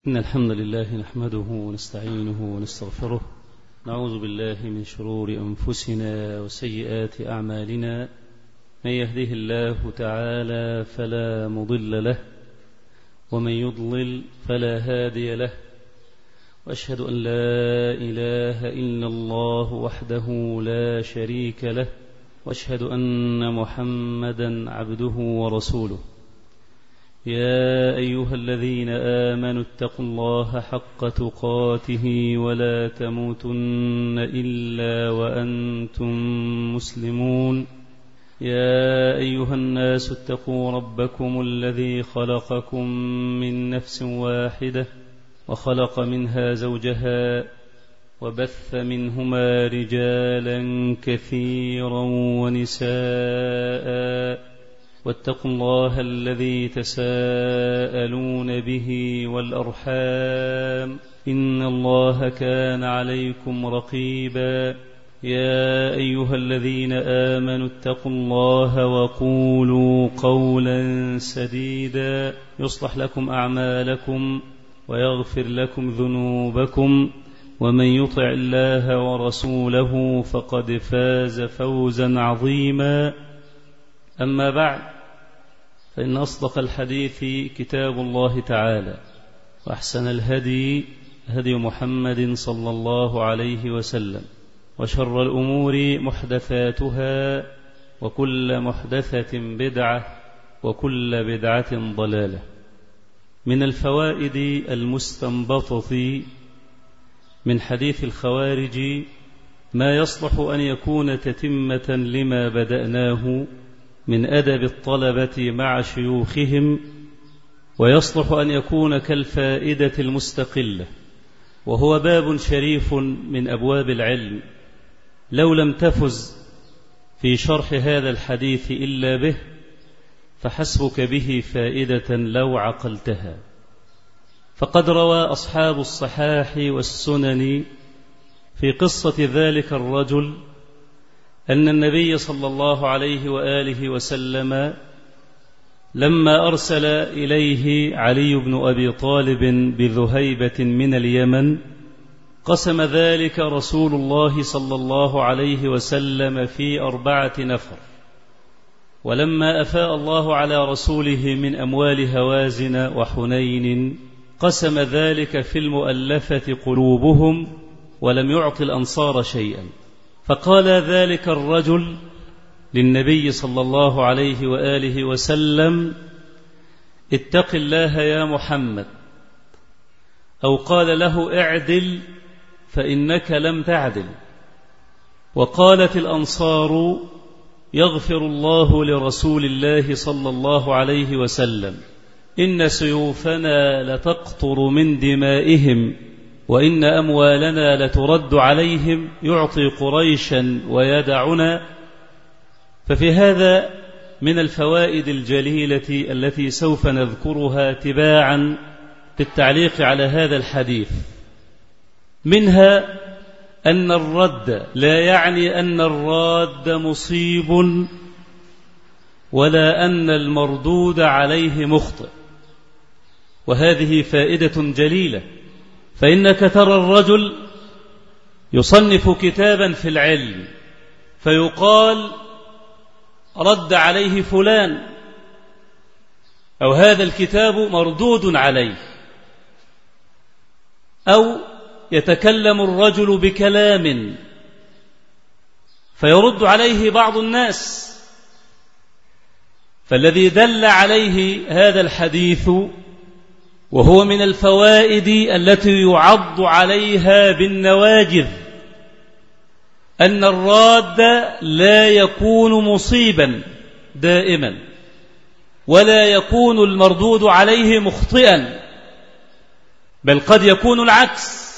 إن الحمد لله نحمده ونستعينه ونستغفره، نعوذ بالله من شرور أنفسنا وسيئات أعمالنا، من يهده الله تعالى فلا مضل له، ومن يضلل فلا هادي له، وأشهد أن لا إله إلا الله وحده لا شريك له، وأشهد أن محمدا عبده ورسوله. يا أيها الذين آمنوا اتقوا الله حق تقاته ولا تموتن إلا وأنتم مسلمون. يا أيها الناس اتقوا ربكم الذي خلقكم من نفس واحدة وخلق منها زوجها وبث منهما رجالا كثيرا ونساء، واتقوا الله الذي تساءلون به والأرحام، إن الله كان عليكم رقيبا. يا أيها الذين آمنوا اتقوا الله وقولوا قولا سديدا يصلح لكم أعمالكم ويغفر لكم ذنوبكم، ومن يطع الله ورسوله فقد فاز فوزا عظيما. أما بعد، فإن أصدق الحديث كتاب الله تعالى، وأحسن الهدي هدي محمد صلى الله عليه وسلم، وشر الأمور محدثاتها، وكل محدثة بدعة، وكل بدعة ضلالة. من الفوائد المستنبطة من حديث الخوارج ما يصلح أن يكون تتمة لما بدأناه من أدب الطلبة مع شيوخهم، ويصلح أن يكون كالفائدة المستقلة، وهو باب شريف من أبواب العلم، لو لم تفز في شرح هذا الحديث إلا به فحسبك به فائدة لو عقلتها. فقد روى أصحاب الصحاح والسنن في قصة ذلك الرجل أن النبي صلى الله عليه وآله وسلم لما أرسل إليه علي بن أبي طالب بذهيبة من اليمن، قسم ذلك رسول الله صلى الله عليه وسلم في 4 نفر. ولما أفاء الله على رسوله من أموال هوازن وحنين، قسم ذلك في المؤلفة قلوبهم، ولم يعط الأنصار شيئا. فقال ذلك الرجل للنبي صلى الله عليه وآله وسلم: اتق الله يا محمد، أو قال له: اعدل فإنك لم تعدل. وقالت الأنصار: يغفر الله لرسول الله صلى الله عليه وسلم، إن سيوفنا لتقطر من دمائهم، وإن أموالنا لترد عليهم، يعطي قريشا ويدعنا. ففي هذا من الفوائد الجليلة التي سوف نذكرها تباعا في التعليق على هذا الحديث. منها أن الرد لا يعني أن الراد مصيب، ولا أن المردود عليه مخطئ، وهذه فائدة جليلة. فإنك ترى الرجل يصنف كتابا في العلم فيقال: رد عليه فلان، أو هذا الكتاب مردود عليه، أو يتكلم الرجل بكلام فيرد عليه بعض الناس. فالذي دل عليه هذا الحديث، وهو من الفوائد التي يعض عليها بالنواجذ، أن الراد لا يكون مصيبا دائما، ولا يكون المردود عليه مخطئا، بل قد يكون العكس.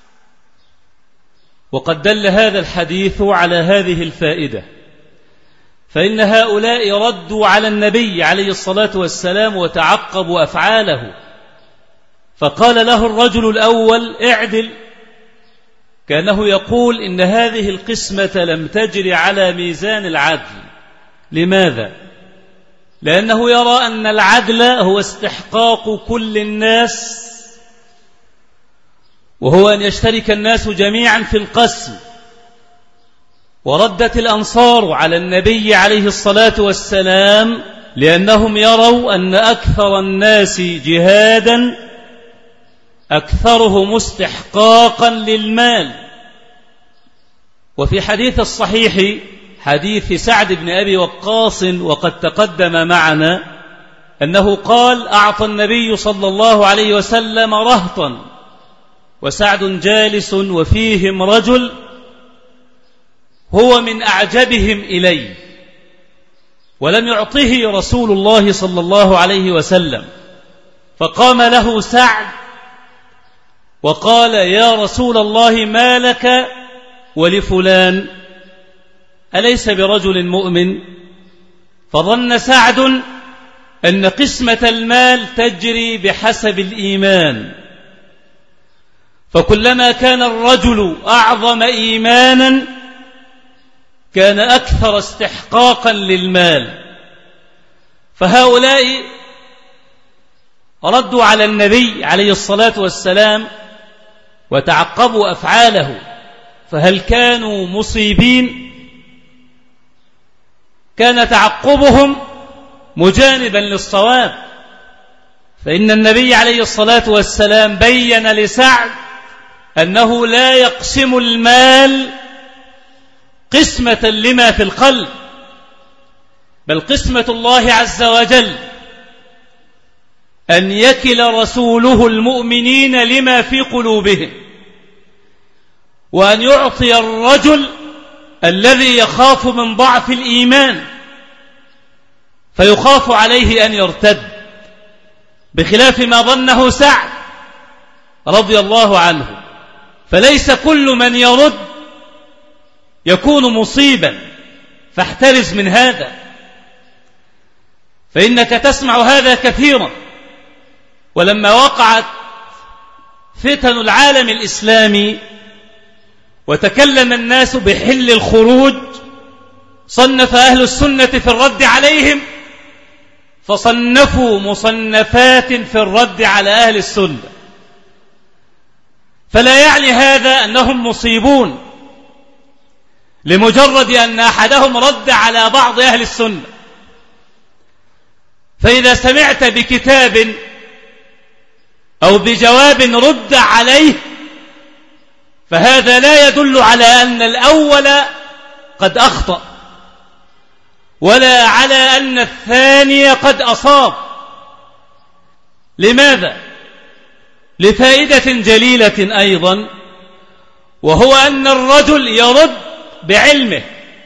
وقد دل هذا الحديث على هذه الفائدة. فإن هؤلاء ردوا على النبي عليه الصلاة والسلام وتعقبوا أفعاله، فقال له الرجل الأول: اعدل، كأنه يقول إن هذه القسمة لم تجري على ميزان العدل. لماذا؟ لأنه يرى أن العدل هو استحقاق كل الناس وهو أن يشترك الناس جميعا في القسم. وردت الأنصار على النبي عليه الصلاة والسلام لأنهم يروا أن أكثر الناس جهادا أكثرهم استحقاقا للمال. وفي حديث الصحيح حديث سعد بن أبي وقاص وقد تقدم معنا أنه قال: أعطى النبي صلى الله عليه وسلم رهطا وسعد جالس وفيهم رجل هو من أعجبهم إليه، ولم يعطه رسول الله صلى الله عليه وسلم، فقام له سعد وقال: يا رسول الله ما لك ولفلان، أليس برجل مؤمن؟ فظن سعد أن قسمة المال تجري بحسب الإيمان، فكلما كان الرجل أعظم إيمانا كان أكثر استحقاقا للمال. فهؤلاء ردوا على النبي عليه الصلاة والسلام وتعقبوا أفعاله، فهل كانوا مصيبين؟ كان تعقبهم مجانبا للصواب، فإن النبي عليه الصلاة والسلام بين لسعد أنه لا يقسم المال قسمة لما في القلب، بل قسمة الله عز وجل أن يكل رسوله المؤمنين لما في قلوبهم، وأن يعطي الرجل الذي يخاف من ضعف الإيمان فيخاف عليه أن يرتد، بخلاف ما ظنه سعد رضي الله عنه. فليس كل من يرد يكون مصيبا، فاحترز من هذا، فإنك تسمع هذا كثيرا. ولما وقعت فتن العالم الإسلامي وتكلم الناس بحل الخروج، صنف أهل السنة في الرد عليهم، فصنفوا مصنفات في الرد على أهل السنة. فلا يعني هذا أنهم مصيبون لمجرد أن أحدهم رد على بعض أهل السنة. فإذا سمعت بكتاب أو بجواب رد عليه فهذا لا يدل على أن الأول قد أخطأ، ولا على أن الثاني قد أصاب. لماذا؟ لفائدة جليلة أيضا، وهو أن الرجل يرد بعلمه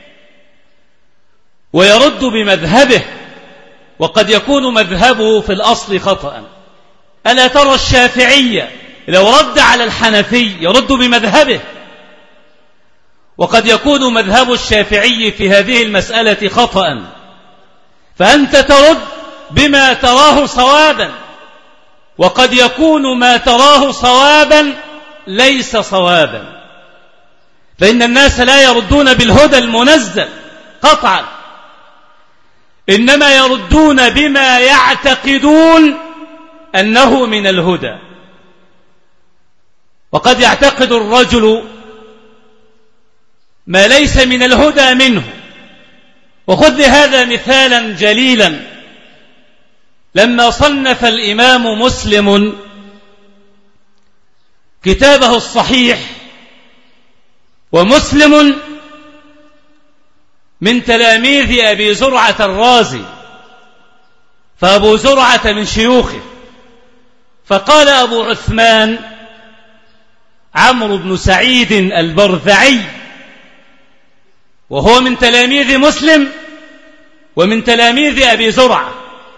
ويرد بمذهبه، وقد يكون مذهبه في الأصل خطأ. ألا ترى الشافعية لو رد على الحنفي يرد بمذهبه، وقد يكون مذهب الشافعي في هذه المسألة خطأ، فأنت ترد بما تراه صوابا، وقد يكون ما تراه صوابا ليس صوابا، فإن الناس لا يردون بالهدى المنزل قطعا، إنما يردون بما يعتقدون أنه من الهدى. وقد يعتقد الرجل ما ليس من الهدى منه. وخذ لهذا مثالا جليلا، لما صنف الإمام مسلم كتابه الصحيح، ومسلم من تلاميذ أبي زرعة الرازي، فأبو زرعة من شيوخه، فقال أبو عثمان عمرو بن سعيد البرذعي، وهو من تلاميذ مسلم ومن تلاميذ أبي زرعة،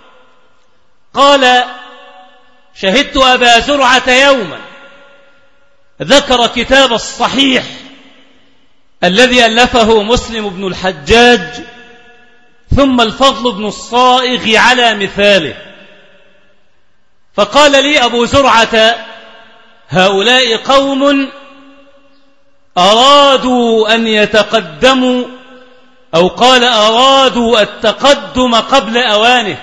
قال: شهدت أبا زرعة يوما ذكر كتاب الصحيح الذي ألفه مسلم بن الحجاج، ثم الفضل بن الصائغ على مثاله، فقال لي أبو زرعة: هؤلاء قوم أرادوا أن يتقدموا، أو قال أرادوا التقدم قبل أوانه،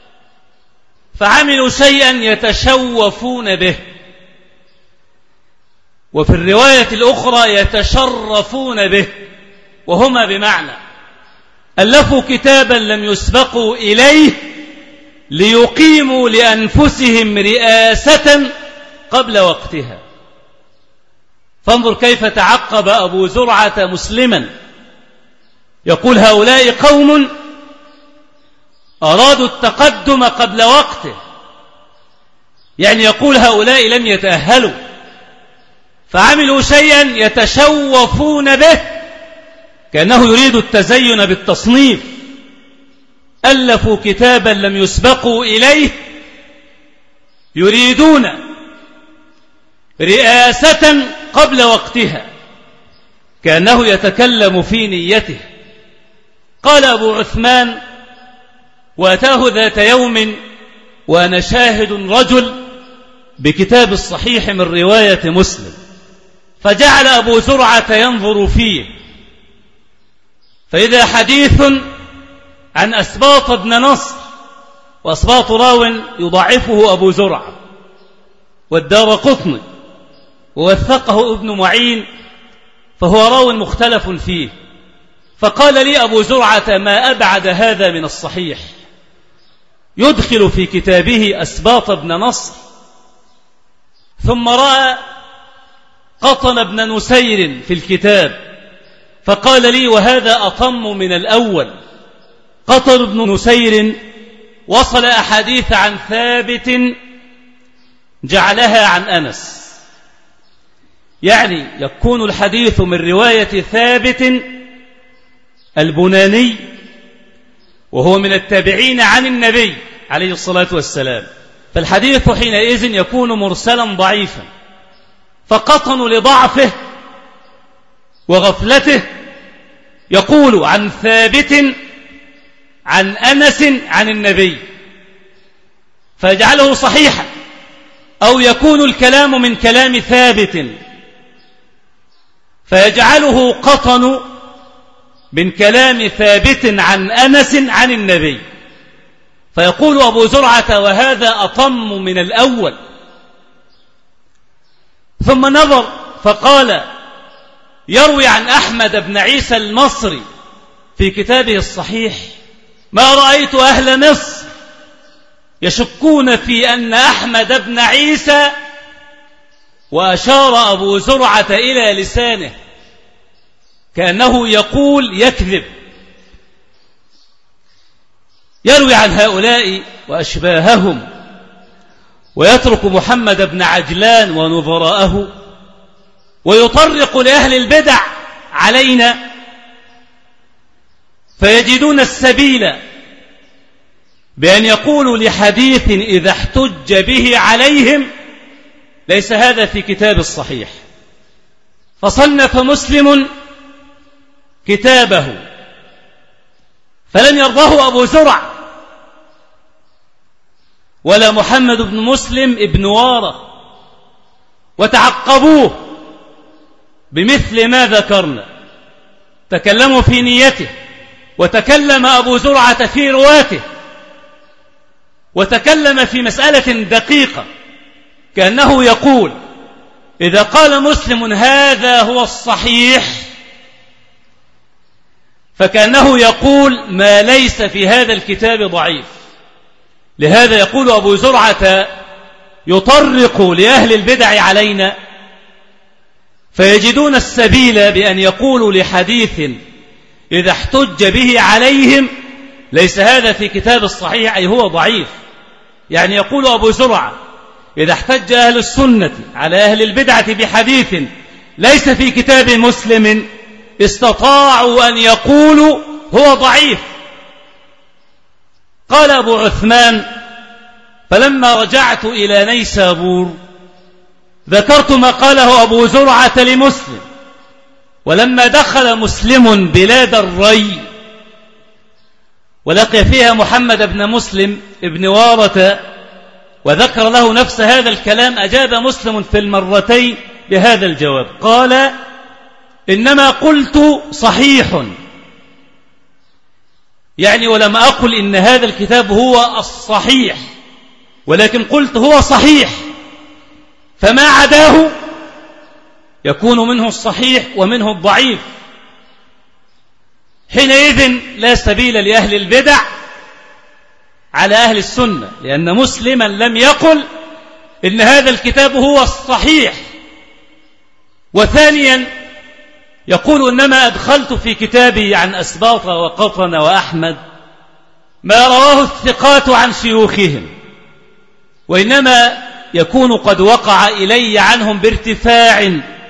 فعملوا شيئا يتشوفون به، وفي الرواية الأخرى يتشرفون به، وهما بمعنى ألفوا كتابا لم يسبقوا إليه ليقيموا لأنفسهم رئاسة قبل وقتها. فانظر كيف تعقب أبو زرعة مسلما، يقول هؤلاء قوم أرادوا التقدم قبل وقته، يعني يقول هؤلاء لم يتأهلوا فعملوا شيئا يتشوفون به، كأنه يريد التزين بالتصنيف. ألفوا كتابا لم يسبقوا إليه يريدون رئاسة قبل وقتها، كأنه يتكلم في نيته. قال أبو عثمان: وأتاه ذات يوم وأنا شاهد رجل بكتاب الصحيح من رواية مسلم، فجعل أبو زرعة ينظر فيه، فإذا حديث عن أسباط بن نصر، وأسباط راو يضعفه أبو زرعة والدارقطني ووثقه ابن معين، فهو راو مختلف فيه. فقال لي أبو زرعة: ما أبعد هذا من الصحيح، يدخل في كتابه أسباط بن نصر، ثم رأى قطن بن نسير في الكتاب، فقال لي: وهذا أطم من الأول. قطن بن نسير وصل أحاديث عن ثابت جعلها عن أنس، يعني يكون الحديث من رواية ثابت البناني وهو من التابعين عن النبي عليه الصلاة والسلام، فالحديث حينئذ يكون مرسلا ضعيفا. فقطن لضعفه وغفلته يقول عن ثابت عن أنس عن النبي، فيجعله صحيحا، أو يكون الكلام من كلام ثابت فيجعله قطن من كلام ثابت عن أنس عن النبي، فيقول أبو زرعة: وهذا أطم من الأول. ثم نظر فقال: يروي عن أحمد بن عيسى المصري في كتابه الصحيح: ما رأيت أهل مصر يشكون في أن أحمد بن عيسى، وأشار أبو زرعة إلى لسانه كأنه يقول يكذب، يروي عن هؤلاء وأشباههم ويترك محمد بن عجلان ونظراءه، ويطرق لأهل البدع علينا، فيجدون السبيل بأن يقولوا لحديث إذا احتج به عليهم: ليس هذا في كتاب الصحيح. فصنف مسلم كتابه فلم يرضه أبو زرع ولا محمد بن مسلم ابن وارة، وتعقبوه بمثل ما ذكرنا، تكلموا في نيته، وتكلم أبو زرعة في رواته، وتكلم في مسألة دقيقة، كأنه يقول: إذا قال مسلم هذا هو الصحيح، فكأنه يقول ما ليس في هذا الكتاب ضعيف. لهذا يقول أبو زرعة: يطرق لأهل البدع علينا، فيجدون السبيل بأن يقولوا لحديث إذا احتج به عليهم: ليس هذا في كتاب الصحيح، أي هو ضعيف. يعني يقول أبو زرعة: إذا احتج أهل السنة على أهل البدعة بحديث ليس في كتاب مسلم، استطاعوا أن يقولوا هو ضعيف. قال أبو عثمان: فلما رجعت إلى نيسابور ذكرت ما قاله أبو زرعة لمسلم، ولما دخل مسلم بلاد الري ولقي فيها محمد بن مسلم ابن وارة وذكر له نفس هذا الكلام، أجاب مسلم في المرتين بهذا الجواب، قال: إنما قلت صحيح، يعني ولم أقل إن هذا الكتاب هو الصحيح، ولكن قلت هو صحيح، فما عداه يكون منه الصحيح ومنه الضعيف. حينئذ لا سبيل لأهل البدع على أهل السنة، لأن مسلما لم يقل إن هذا الكتاب هو الصحيح. وثانيا يقول إنما أدخلت في كتابي عن أسباط وقطن وأحمد ما رواه الثقات عن شيوخهم، وإنما يكون قد وقع إلي عنهم بارتفاع،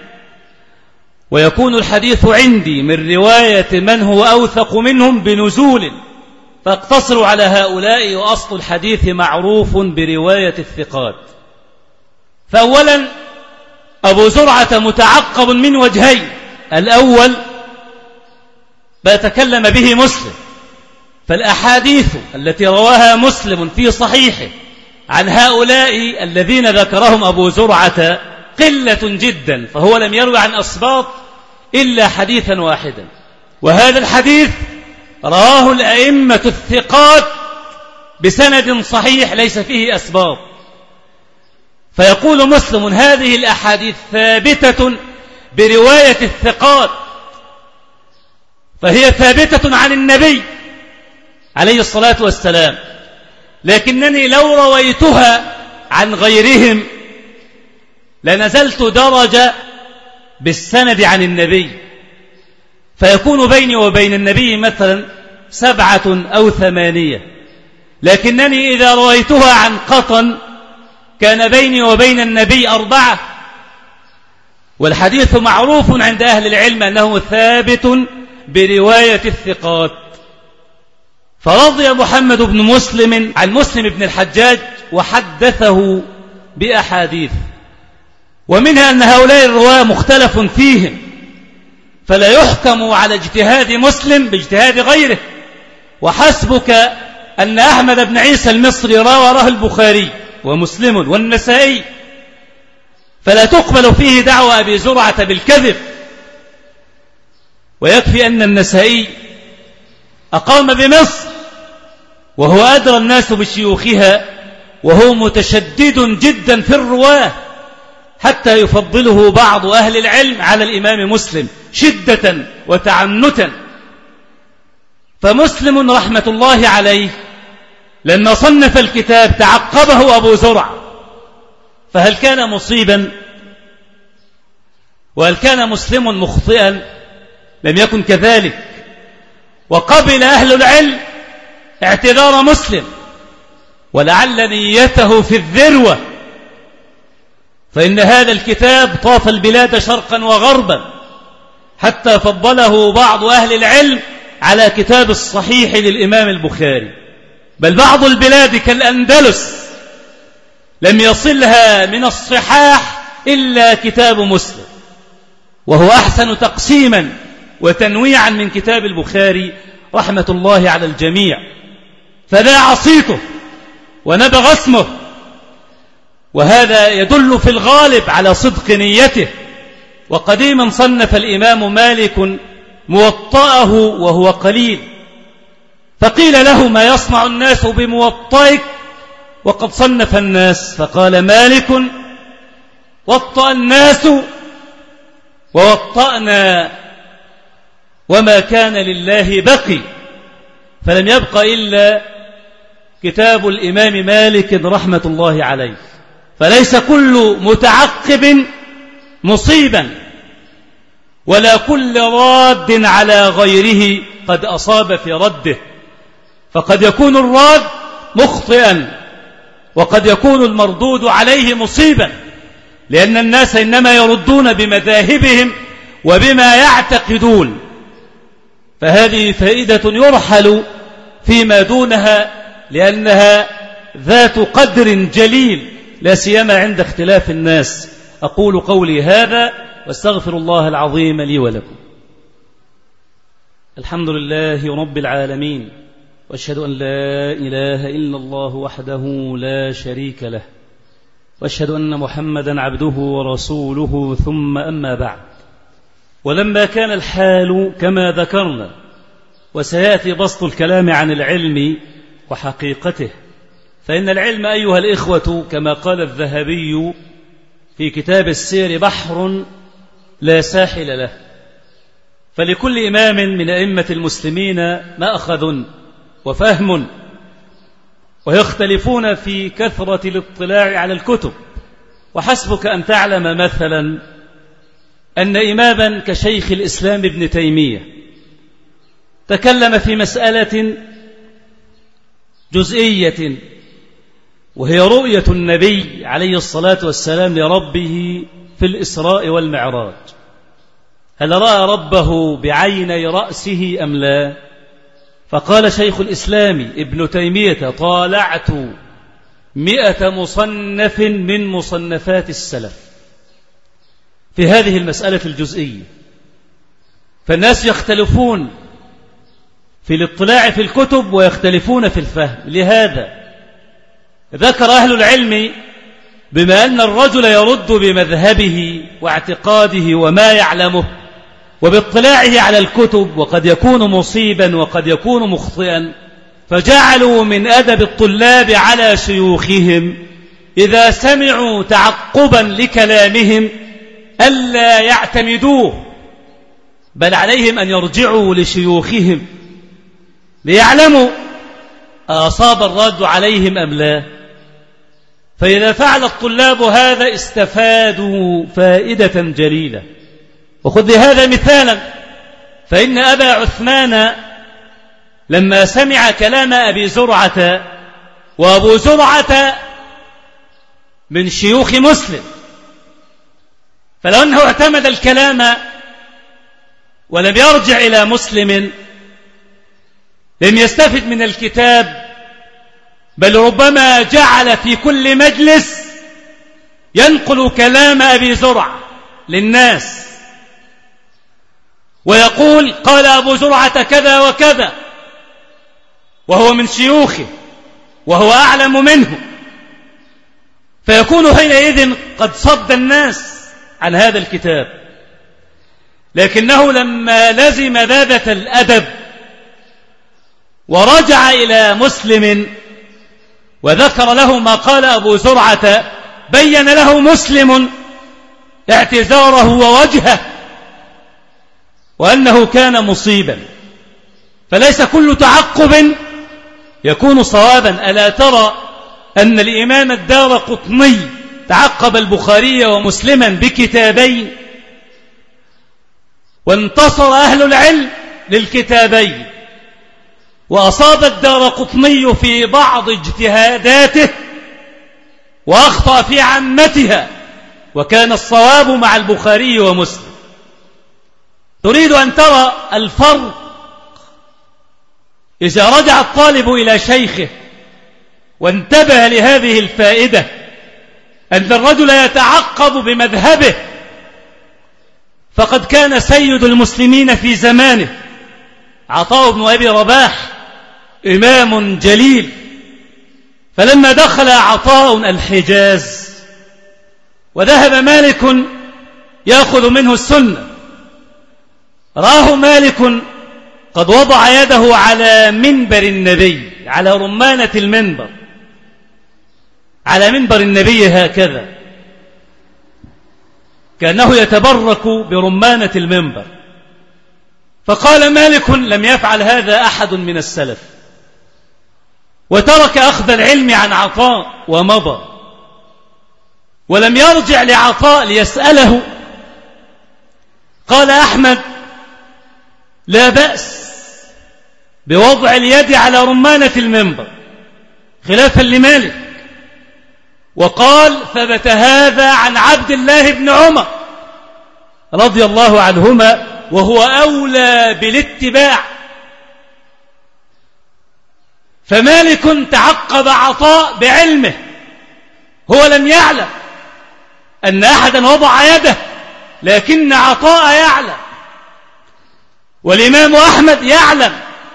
ويكون الحديث عندي من رواية من هو أوثق منهم بنزول، فاقتصر على هؤلاء، وأصل الحديث معروف برواية الثقات. فأولا أبو زرعة متعقب من وجهين: الأول ما تكلم به مسلم، فالأحاديث التي رواها مسلم في صحيحه عن هؤلاء الذين ذكرهم أبو زرعة قلة جدا، فهو لم يروي عن أسباط إلا حديثا واحدا، وهذا الحديث رواه الأئمة الثقات بسند صحيح ليس فيه أسباط. فيقول مسلم هذه الأحاديث ثابتة برواية الثقات، فهي ثابتة عن النبي عليه الصلاة والسلام، لكنني لو رويتها عن غيرهم لنزلت درجة بالسند عن النبي، فيكون بيني وبين النبي مثلا 7 أو 8، لكنني إذا رويتها عن قطن كان بيني وبين النبي 4. والحديث معروف عند أهل العلم أنه ثابت برواية الثقات. فرضي محمد بن مسلم عن مسلم بن الحجاج وحدثه بأحاديث، ومنها أن هؤلاء الرواة مختلف فيهم، فلا يحكم على اجتهاد مسلم باجتهاد غيره. وحسبك أن أحمد بن عيسى المصري رواه البخاري ومسلم والنسائي، فلا تقبل فيه دعوى أبي زرعة بالكذب. ويكفي أن النسائي أقام بمصر وهو أدرى الناس بشيوخها، وهو متشدد جدا في الرواه، حتى يفضله بعض أهل العلم على الإمام مسلم شدة وتعنتا. فمسلم رحمة الله عليه لما صنف الكتاب تعقبه أبو زرع، فهل كان مصيبا؟ وهل كان مسلم مخطئا؟ لم يكن كذلك. وقبل أهل العلم اعتذار مسلم، ولعل نيته في الذروة، فإن هذا الكتاب طاف البلاد شرقا وغربا، حتى فضله بعض أهل العلم على كتاب الصحيح للإمام البخاري، بل بعض البلاد كالأندلس لم يصلها من الصحاح إلا كتاب مسلم، وهو أحسن تقسيما وتنويعا من كتاب البخاري رحمة الله على الجميع. فذاع صيته ونبغ اسمه، وهذا يدل في الغالب على صدق نيته. وقديما صنف الإمام مالك موطأه وهو قليل، فقيل له ما يصنع الناس بموطئك وقد صنف الناس؟ فقال مالك وطأ الناس ووطأنا، وما كان لله بقي، فلم يبق إلا كتاب الإمام مالك رحمة الله عليه. فليس كل متعقب مصيبا، ولا كل راد على غيره قد أصاب في رده، فقد يكون الراد مخطئا، وقد يكون المردود عليه مصيبا، لأن الناس إنما يردون بمذاهبهم وبما يعتقدون. فهذه فائدة يرحل فيما دونها، لأنها ذات قدر جليل، لا سيما عند اختلاف الناس. أقول قولي هذا واستغفر الله العظيم لي ولكم. الحمد لله رب العالمين، وأشهد أن لا إله إلا الله وحده لا شريك له، وأشهد أن محمدا عبده ورسوله، ثم أما بعد. ولما كان الحال كما ذكرنا، وسيأتي بسط الكلام عن العلم وحقيقته، فإن العلم أيها الإخوة كما قال الذهبي في كتاب السير بحر لا ساحل له. فلكل إمام من أئمة المسلمين مأخذ وفهم، ويختلفون في كثرة الاطلاع على الكتب. وحسبك أن تعلم مثلا أن إماما كشيخ الإسلام ابن تيمية تكلم في مسألة جزئية، وهي رؤية النبي عليه الصلاة والسلام لربه في الإسراء والمعراج. هل رأى ربه بعيني رأسه أم لا؟ فقال شيخ الإسلام ابن تيمية: طالعت 100 مصنف من مصنفات السلف في هذه المسألة الجزئية. فالناس يختلفون في الاطلاع في الكتب ويختلفون في الفهم. لهذا ذكر أهل العلم بما أن الرجل يرد بمذهبه واعتقاده وما يعلمه وباطلاعه على الكتب، وقد يكون مصيبا وقد يكون مخطئا، فجعلوا من أدب الطلاب على شيوخهم إذا سمعوا تعقبا لكلامهم ألا يعتمدوه، بل عليهم أن يرجعوا لشيوخهم ليعلموا أصاب الرد عليهم أم لا. فإذا فعل الطلاب هذا استفادوا فائدة جليلة. وخذ لهذا مثالا، فإن أبا عثمان لما سمع كلام أبي زرعة، وأبو زرعة من شيوخ مسلم، فلو أنه اعتمد الكلام ولم يرجع إلى مسلم لم يستفد من الكتاب، بل ربما جعل في كل مجلس ينقل كلام أبي زرعة للناس ويقول: قال أبو زرعة كذا وكذا، وهو من شيوخه وهو أعلم منه، فيكون حينئذ قد صد الناس عن هذا الكتاب. لكنه لما لزم ذابة الأدب ورجع إلى مسلم وذكر له ما قال أبو زرعة، بين له مسلم اعتذاره ووجهه وأنه كان مصيبا. فليس كل تعقب يكون صوابا. ألا ترى أن الإمام الدارقطني تعقب البخاري ومسلما بكتابين، وانتصر أهل العلم للكتابين، وأصاب الدارقطني في بعض اجتهاداته وأخطأ في عامتها، وكان الصواب مع البخاري ومسلم. تريد أن ترى الفرق إذا رجع الطالب إلى شيخه وانتبه لهذه الفائدة، أن الرجل يتعقب بمذهبه. فقد كان سيد المسلمين في زمانه عطاء بن أبي رباح إمام جليل، فلما دخل عطاء الحجاز وذهب مالك يأخذ منه السنة، راه مالك قد وضع يده على منبر النبي، على رمانة المنبر، على منبر النبي هكذا، كأنه يتبرك برمانة المنبر. فقال مالك: لم يفعل هذا أحد من السلف، وترك أخذ العلم عن عطاء ومضى، ولم يرجع لعطاء ليسأله. قال أحمد: لا بأس بوضع اليد على رمانة المنبر خلافا لمالك. وقال: ثبت هذا عن عبد الله بن عمر رضي الله عنهما، وهو أولى بالاتباع. فمالك تعقب عطاء بعلمه، هو لم يعلم أن أحدا وضع يده، لكن عطاء يعلم، والإمام أحمد يعلم.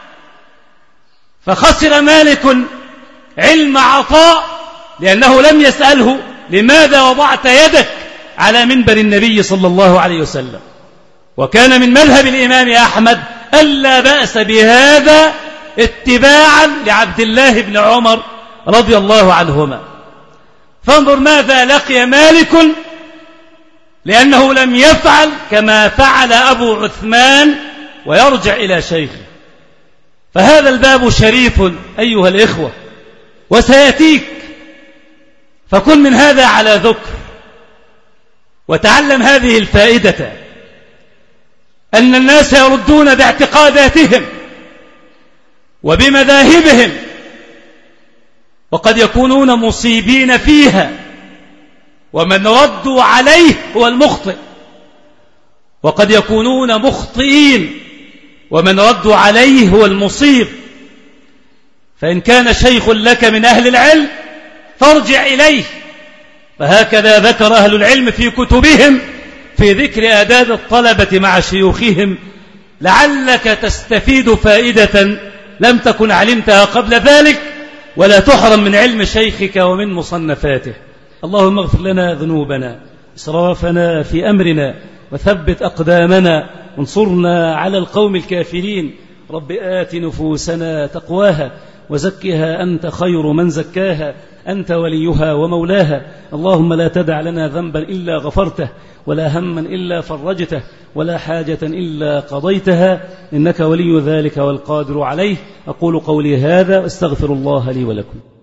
فخسر مالك علم عطاء لأنه لم يسأله: لماذا وضعت يدك على منبر النبي صلى الله عليه وسلم؟ وكان من مذهب الإمام أحمد ألا بأس بهذا اتباعا لعبد الله بن عمر رضي الله عنهما. فانظر ماذا لقي مالك لأنه لم يفعل كما فعل أبو عثمان ويرجع إلى شيخه. فهذا الباب شريف أيها الإخوة وسيأتيك، فكن من هذا على ذكر وتعلم هذه الفائدة، أن الناس يردون باعتقاداتهم وبمذاهبهم وقد يكونون مصيبين فيها، ومن ردوا عليه هو المخطئ، وقد يكونون مخطئين ومن ردوا عليه هو المصيب. فإن كان شيخ لك من أهل العلم فارجع إليه، فهكذا ذكر أهل العلم في كتبهم في ذكر آداب الطلبة مع شيوخهم، لعلك تستفيد فائدة لم تكن علمتها قبل ذلك، ولا تحرم من علم شيخك ومن مصنفاته. اللهم اغفر لنا ذنوبنا، إسرافنا في أمرنا، وثبت أقدامنا، وانصرنا على القوم الكافرين. رب آت نفوسنا تقواها وزكها أنت خير من زكاها، أنت وليها ومولاها. اللهم لا تدع لنا ذنبا إلا غفرته، ولا هما إلا فرجته، ولا حاجة إلا قضيتها، إنك ولي ذلك والقادر عليه. أقول قولي هذا واستغفر الله لي ولكم.